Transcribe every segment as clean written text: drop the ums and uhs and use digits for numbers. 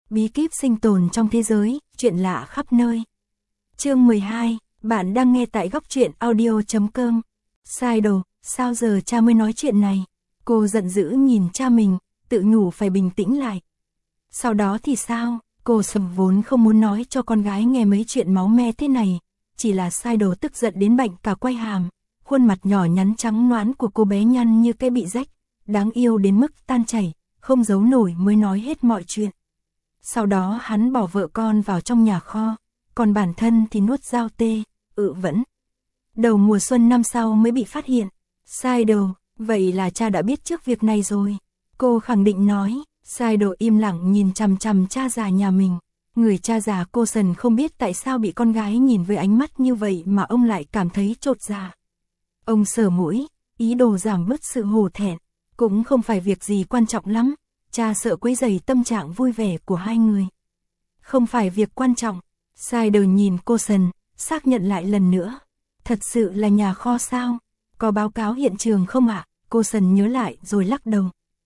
bí kíp sinh tồn trong thế giới, chuyện lạ khắp nơi. Chương 12, bạn đang nghe tại góc truyện audio.com. Sai đồ, sao giờ cha mới nói chuyện này? Cô giận dữ nhìn cha mình, tự nhủ phải bình tĩnh lại. Sau đó thì sao? Cô sầm vốn không muốn nói cho con gái nghe mấy chuyện máu me thế này. Chỉ là Sai đồ tức giận đến bệnh cả quay hàm. Khuôn mặt nhỏ nhắn trắng ноãn của cô bé nhăn như cái bị rách. Đáng yêu đến mức tan chảy, không giấu nổi mới nói hết mọi chuyện. Sau đó hắn bỏ vợ con vào trong nhà kho. Còn bản thân thì nuốt dao tê, vẫn. Đầu mùa xuân năm sau mới bị phát hiện. Sai đồ, vậy là cha đã biết trước việc này rồi. Cô khẳng định nói. Sai đồ im lặng nhìn chằm chằm cha già nhà mình. Người cha già cô Sần không biết tại sao bị con gái nhìn với ánh mắt như vậy mà ông lại cảm thấy chột dạ. Ông sờ mũi, ý đồ giảm bớt sự hổ thẹn. Cũng không phải việc gì quan trọng lắm. Cha sợ quấy rầy tâm trạng vui vẻ của hai người. Không phải việc quan trọng. Sai đồ nhìn cô Sần, xác nhận lại lần nữa. Thật sự là nhà kho sao? Có báo cáo hiện trường không ạ? Cô Sần nhớ lại rồi lắc đầu.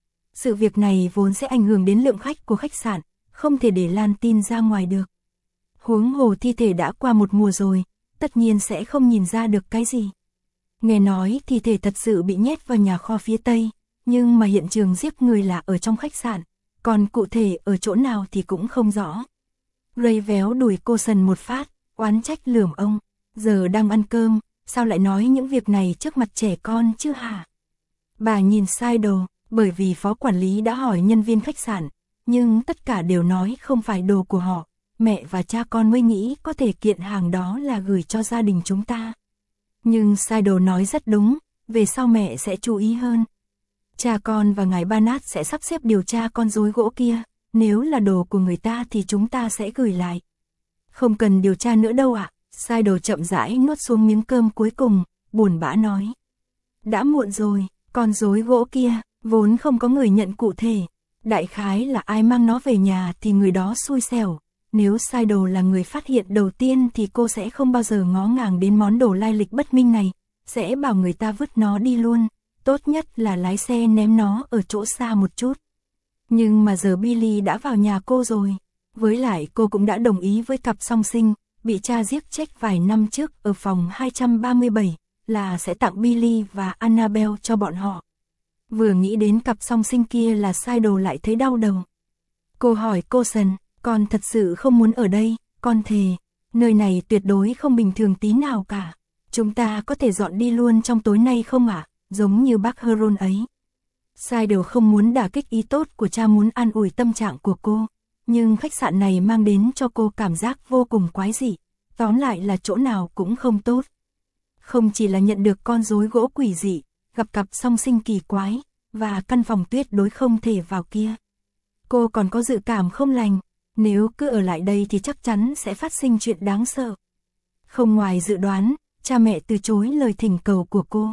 Sự việc này vốn sẽ ảnh hưởng đến lượng khách của khách sạn, không thể để lan tin ra ngoài được. Huống hồ thi thể đã qua một mùa rồi, tất nhiên sẽ không nhìn ra được cái gì. Nghe nói thi thể thật sự bị nhét vào nhà kho phía Tây, nhưng mà hiện trường giết người là ở trong khách sạn, còn cụ thể ở chỗ nào thì cũng không rõ. Ray véo đùi cô Sần một phát, oán trách lườm ông. Giờ đang ăn cơm, sao lại nói những việc này trước mặt trẻ con chứ hả? Bà nhìn Sai đồ, bởi vì phó quản lý đã hỏi nhân viên khách sạn, nhưng tất cả đều nói không phải đồ của họ. Mẹ và cha con mới nghĩ có thể kiện hàng đó là gửi cho gia đình chúng ta. Nhưng Sai đồ nói rất đúng, về sau mẹ sẽ chú ý hơn. Cha con và ngài Barnard sẽ sắp xếp điều tra con rối gỗ kia. Nếu là đồ của người ta thì chúng ta sẽ gửi lại. Không cần điều tra nữa đâu ạ. Sai đồ chậm rãi nuốt xuống miếng cơm cuối cùng, buồn bã nói. Đã muộn rồi, con rối gỗ kia, vốn không có người nhận cụ thể. Đại khái là ai mang nó về nhà thì người đó xui xẻo. Nếu Sai đồ là người phát hiện đầu tiên thì cô sẽ không bao giờ ngó ngàng đến món đồ lai lịch bất minh này. Sẽ bảo người ta vứt nó đi luôn. Tốt nhất là lái xe ném nó ở chỗ xa một chút. Nhưng mà giờ Billy đã vào nhà cô rồi. Với lại cô cũng đã đồng ý với cặp song sinh, bị cha giết chết vài năm trước ở phòng 237, là sẽ tặng Billy và Annabelle cho bọn họ. Vừa nghĩ đến cặp song sinh kia là Sai đồ lại thấy đau đầu. Cô hỏi cô Sần, con thật sự không muốn ở đây, con thề, nơi này tuyệt đối không bình thường tí nào cả. Chúng ta có thể dọn đi luôn trong tối nay không ạ? Giống như bác Heron ấy. Sai đồ không muốn đả kích ý tốt của cha, muốn an ủi tâm trạng của cô. Nhưng khách sạn này mang đến cho cô cảm giác vô cùng quái dị. Tóm lại là chỗ nào cũng không tốt. Không chỉ là nhận được con rối gỗ quỷ dị, gặp cặp song sinh kỳ quái, và căn phòng tuyệt đối không thể vào kia. Cô còn có dự cảm không lành. Nếu cứ ở lại đây thì chắc chắn sẽ phát sinh chuyện đáng sợ. Không ngoài dự đoán, cha mẹ từ chối lời thỉnh cầu của cô.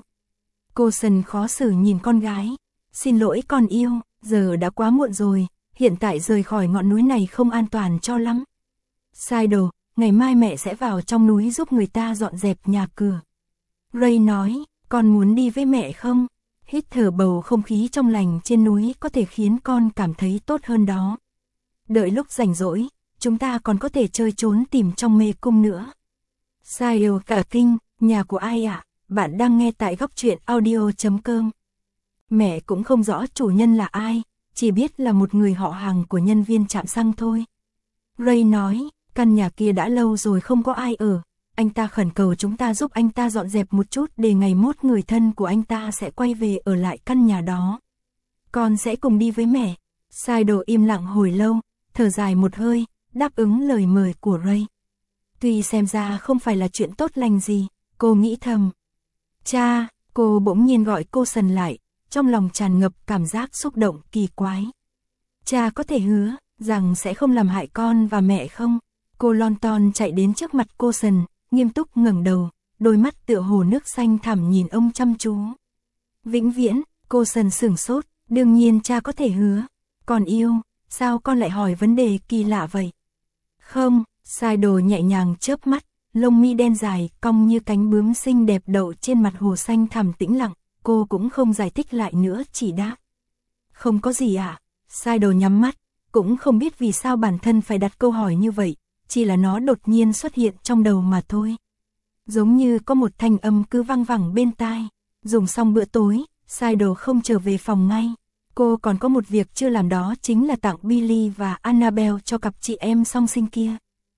Cô Sần khó xử nhìn con gái. Xin lỗi con yêu, giờ đã quá muộn rồi, hiện tại rời khỏi ngọn núi này không an toàn cho lắm. Sai đồ, ngày mai mẹ sẽ vào trong núi giúp người ta dọn dẹp nhà cửa. Ray nói, con muốn đi với mẹ không? Hít thở bầu không khí trong lành trên núi có thể khiến con cảm thấy tốt hơn đó. Đợi lúc rảnh rỗi, chúng ta còn có thể chơi trốn tìm trong mê cung nữa. Sai đồ cả kinh, nhà của ai ạ? Bạn đang nghe tại góc truyện audio.com. Mẹ cũng không rõ chủ nhân là ai, chỉ biết là một người họ hàng của nhân viên trạm xăng thôi. Ray nói, căn nhà kia đã lâu rồi không có ai ở. Anh ta khẩn cầu chúng ta giúp anh ta dọn dẹp một chút để ngày mốt người thân của anh ta sẽ quay về ở lại căn nhà đó. Con sẽ cùng đi với mẹ. Sai đồ im lặng hồi lâu, thở dài một hơi, đáp ứng lời mời của Ray. Tuy xem ra không phải là chuyện tốt lành gì, cô nghĩ thầm. Cha, cô bỗng nhiên gọi cô Sần lại, trong lòng tràn ngập cảm giác xúc động kỳ quái. Cha có thể hứa rằng sẽ không làm hại con và mẹ không? Cô lon ton chạy đến trước mặt cô Sần, nghiêm túc ngẩng đầu, đôi mắt tựa hồ nước xanh thẳm nhìn ông chăm chú. Vĩnh viễn, cô Sần sửng sốt, đương nhiên cha có thể hứa. Con yêu, sao con lại hỏi vấn đề kỳ lạ vậy? Không, Sai đồ nhẹ nhàng chớp mắt, lông mi đen dài cong như cánh bướm xinh đẹp đậu trên mặt hồ xanh thẳm tĩnh lặng. Cô cũng không giải thích lại nữa, chỉ đáp. Không có gì ạ. Sai đồ nhắm mắt, cũng không biết vì sao bản thân phải đặt câu hỏi như vậy, chỉ là nó đột nhiên xuất hiện trong đầu mà thôi. Giống như có một thanh âm cứ vang vẳng bên tai. Dùng xong bữa tối, Sydal không trở về phòng ngay. Cô còn có một việc chưa làm, đó chính là tặng Billy và Annabelle cho cặp chị em song sinh kia.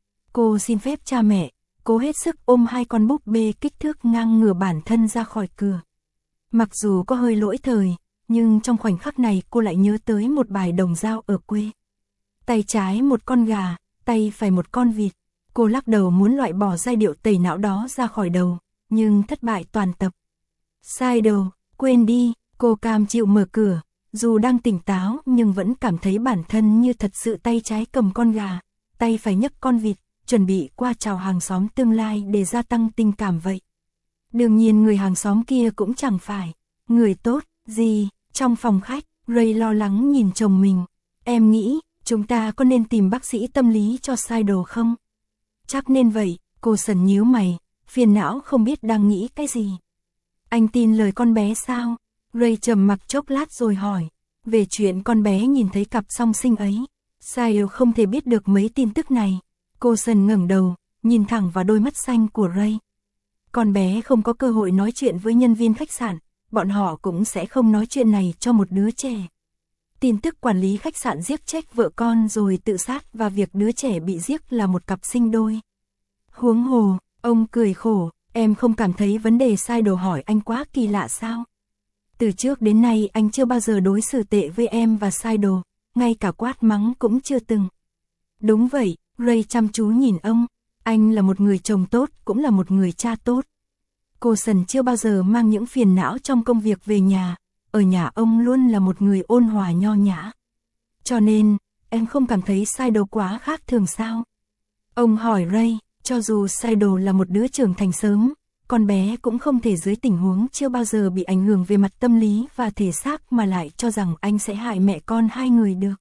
Cô xin phép cha mẹ, cố hết sức ôm hai con búp bê kích thước ngang ngửa bản thân ra khỏi cửa. Mặc dù có hơi lỗi thời, nhưng trong khoảnh khắc này cô lại nhớ tới một bài đồng dao ở quê. Tay trái một con gà, tay phải một con vịt. Cô lắc đầu muốn loại bỏ giai điệu tẩy não đó ra khỏi đầu, nhưng thất bại toàn tập. Sydal, quên đi, cô cam chịu mở cửa, dù đang tỉnh táo nhưng vẫn cảm thấy bản thân như thật sự tay trái cầm con gà, tay phải nhấc con vịt, chuẩn bị qua chào hàng xóm tương lai để gia tăng tình cảm vậy. Đương nhiên người hàng xóm kia cũng chẳng phải người tốt gì. Trong phòng khách, Ray lo lắng nhìn chồng mình. Em nghĩ, chúng ta có nên tìm bác sĩ tâm lý cho Sydal không? Chắc nên vậy, cô sần nhíu mày, phiền não không biết đang nghĩ cái gì. Anh tin lời con bé sao? Ray trầm mặc chốc lát rồi hỏi. Về chuyện con bé nhìn thấy cặp song sinh ấy, Sydal không thể biết được mấy tin tức này. Cô sần ngẩng đầu, nhìn thẳng vào đôi mắt xanh của Ray. Con bé không có cơ hội nói chuyện với nhân viên khách sạn, bọn họ cũng sẽ không nói chuyện này cho một đứa trẻ. Tin tức quản lý khách sạn giết chết vợ con rồi tự sát và việc đứa trẻ bị giết là một cặp sinh đôi. Huống hồ, ông cười khổ, em không cảm thấy vấn đề Sydal hỏi anh quá kỳ lạ sao? Từ trước đến nay anh chưa bao giờ đối xử tệ với em và Sydal, ngay cả quát mắng cũng chưa từng. Đúng vậy, Ray chăm chú nhìn ông, anh là một người chồng tốt, cũng là một người cha tốt. Cô Sần chưa bao giờ mang những phiền não trong công việc về nhà, ở nhà ông luôn là một người ôn hòa nho nhã. Cho nên, em không cảm thấy Sydal quá khác thường sao? Ông hỏi Ray, cho dù Sydal là một đứa trưởng thành sớm, con bé cũng không thể dưới tình huống chưa bao giờ bị ảnh hưởng về mặt tâm lý và thể xác mà lại cho rằng anh sẽ hại mẹ con hai người được.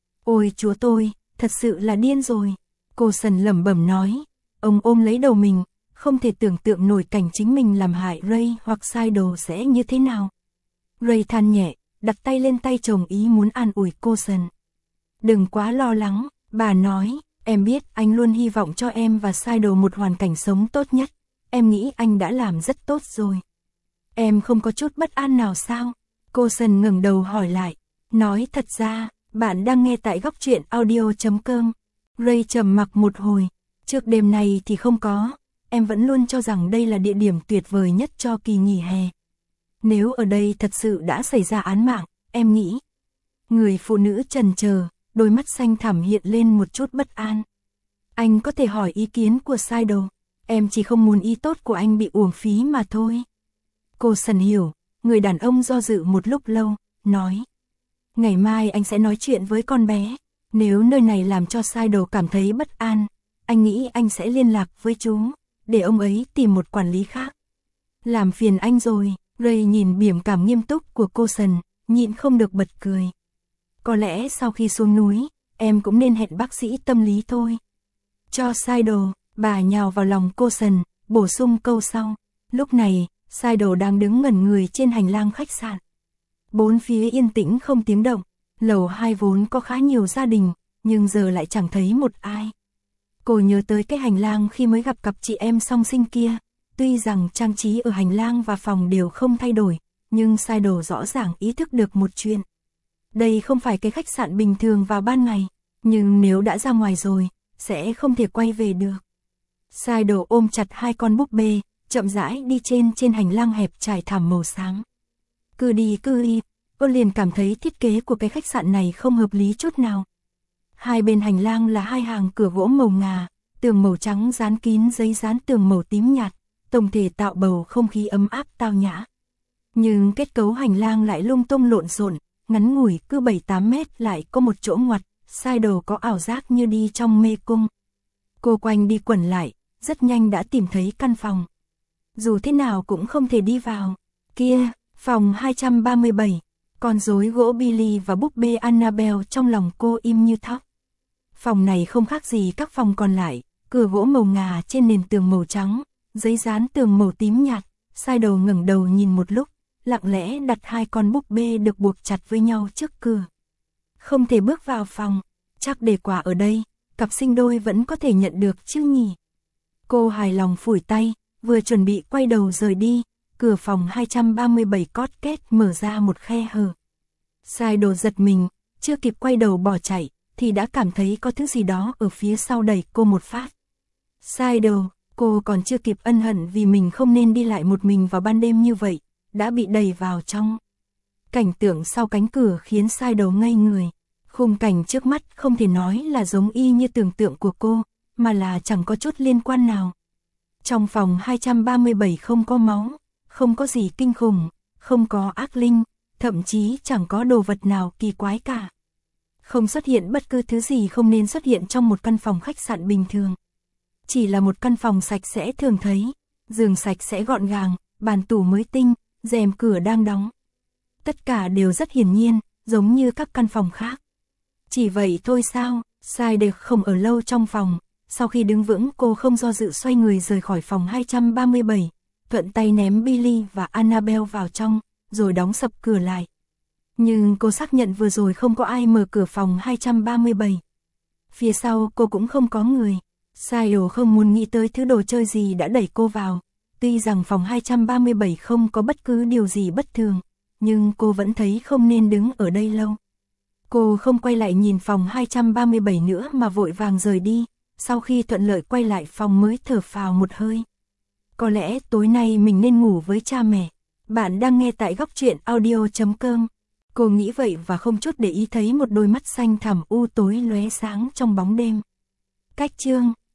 Ôi chúa tôi, thật sự là điên rồi. Cô Sần lẩm bẩm nói, ông ôm lấy đầu mình, không thể tưởng tượng nổi cảnh chính mình làm hại Ray hoặc Sydal sẽ như thế nào. Ray than nhẹ, đặt tay lên tay chồng ý muốn an ủi cô Sần. Đừng quá lo lắng, bà nói, em biết anh luôn hy vọng cho em và Sydal một hoàn cảnh sống tốt nhất. Em nghĩ anh đã làm rất tốt rồi. Em không có chút bất an nào sao? Cô Sần ngẩng đầu hỏi lại. Nói thật ra, bạn đang nghe tại góc truyện audio.com. Ray trầm mặc một hồi. Trước đêm này thì không có. Em vẫn luôn cho rằng đây là địa điểm tuyệt vời nhất cho kỳ nghỉ hè. Nếu ở đây thật sự đã xảy ra án mạng, em nghĩ. Người phụ nữ chần chờ, đôi mắt xanh thẳm hiện lên một chút bất an. Anh có thể hỏi ý kiến của Sydal. Em chỉ không muốn ý tốt của anh bị uổng phí mà thôi. Cô Sần hiểu, người đàn ông do dự một lúc lâu, nói. Ngày mai anh sẽ nói chuyện với con bé. Nếu nơi này làm cho Sydal cảm thấy bất an, anh nghĩ anh sẽ liên lạc với chú, để ông ấy tìm một quản lý khác. Làm phiền anh rồi. Ray nhìn biểu cảm nghiêm túc của cô Sần, nhịn không được bật cười. Có lẽ sau khi xuống núi, em cũng nên hẹn bác sĩ tâm lý thôi. Cho Sydal. Bà nhào vào lòng cô Sần, bổ sung câu sau. Lúc này, Sydal đang đứng ngẩn người trên hành lang khách sạn. Bốn phía yên tĩnh không tiếng động. Lầu 2 vốn có khá nhiều gia đình, nhưng giờ lại chẳng thấy một ai. Cô nhớ tới cái hành lang khi mới gặp cặp chị em song sinh kia. Tuy rằng trang trí ở hành lang và phòng đều không thay đổi, nhưng Sydal rõ ràng ý thức được một chuyện. Đây không phải cái khách sạn bình thường vào ban ngày, nhưng nếu đã ra ngoài rồi, sẽ không thể quay về được. Sydal ôm chặt hai con búp bê, chậm rãi đi trên hành lang hẹp trải thảm màu xám. Cứ đi, cô liền cảm thấy thiết kế của cái khách sạn này không hợp lý chút nào. Hai bên hành lang là hai hàng cửa gỗ màu ngà, tường màu trắng dán kín giấy dán tường màu tím nhạt, tổng thể tạo bầu không khí ấm áp tao nhã. Nhưng kết cấu hành lang lại lung tung lộn xộn, ngắn ngủi cứ 7-8 mét lại có một chỗ ngoặt, Sydal có ảo giác như đi trong mê cung. Cô quanh đi quẩn lại, rất nhanh đã tìm thấy căn phòng. Dù thế nào cũng không thể đi vào. Kia, phòng 237, con rối gỗ Billy và búp bê Annabelle trong lòng cô im như thóc. Phòng này không khác gì các phòng còn lại, cửa gỗ màu ngà trên nền tường màu trắng, giấy dán tường màu tím nhạt. Sydal ngẩng đầu nhìn một lúc, lặng lẽ đặt hai con búp bê được buộc chặt với nhau trước cửa. Không thể bước vào phòng. chắc để quả ở đây, cặp sinh đôi vẫn có thể nhận được chứ nhỉ. Cô hài lòng phủi tay, vừa chuẩn bị quay đầu rời đi, cửa phòng 237 cót két mở ra một khe hở. Sai đồ giật mình, chưa kịp quay đầu bỏ chạy, thì đã cảm thấy có thứ gì đó ở phía sau đẩy cô một phát. Sai đồ, cô còn chưa kịp ân hận vì mình không nên đi lại một mình vào ban đêm như vậy, đã bị đẩy vào trong. Cảnh tượng sau cánh cửa khiến Sai đầu ngây người. Khung cảnh trước mắt không thể nói là giống y như tưởng tượng của cô, mà là chẳng có chút liên quan nào. Trong phòng 237 không có máu, không có gì kinh khủng, không có ác linh, thậm chí chẳng có đồ vật nào kỳ quái cả. Không xuất hiện bất cứ thứ gì không nên xuất hiện trong một căn phòng khách sạn bình thường. Chỉ là một căn phòng sạch sẽ thường thấy, giường sạch sẽ gọn gàng, bàn tủ mới tinh, rèm cửa đang đóng. Tất cả đều rất hiển nhiên, giống như các căn phòng khác. Chỉ vậy thôi sao? Sai đều không ở lâu trong phòng. Sau khi đứng vững, cô không do dự xoay người rời khỏi phòng 237, thuận tay ném Billy và Annabelle vào trong, rồi đóng sập cửa lại. Nhưng cô xác nhận vừa rồi không có ai mở cửa phòng 237. Phía sau cô cũng không có người. Sai đồ không muốn nghĩ tới thứ đồ chơi gì đã đẩy cô vào. Tuy rằng phòng 237 không có bất cứ điều gì bất thường, nhưng cô vẫn thấy không nên đứng ở đây lâu. Cô không quay lại nhìn phòng 237 nữa mà vội vàng rời đi. Sau khi thuận lợi quay lại phòng mới thở phào một hơi. Có lẽ tối nay mình nên ngủ với cha mẹ. Bạn đang nghe tại góc truyện audio.com. Cô nghĩ vậy và không chút để ý thấy một đôi mắt xanh thẳm u tối lóe sáng trong bóng đêm. Cách chương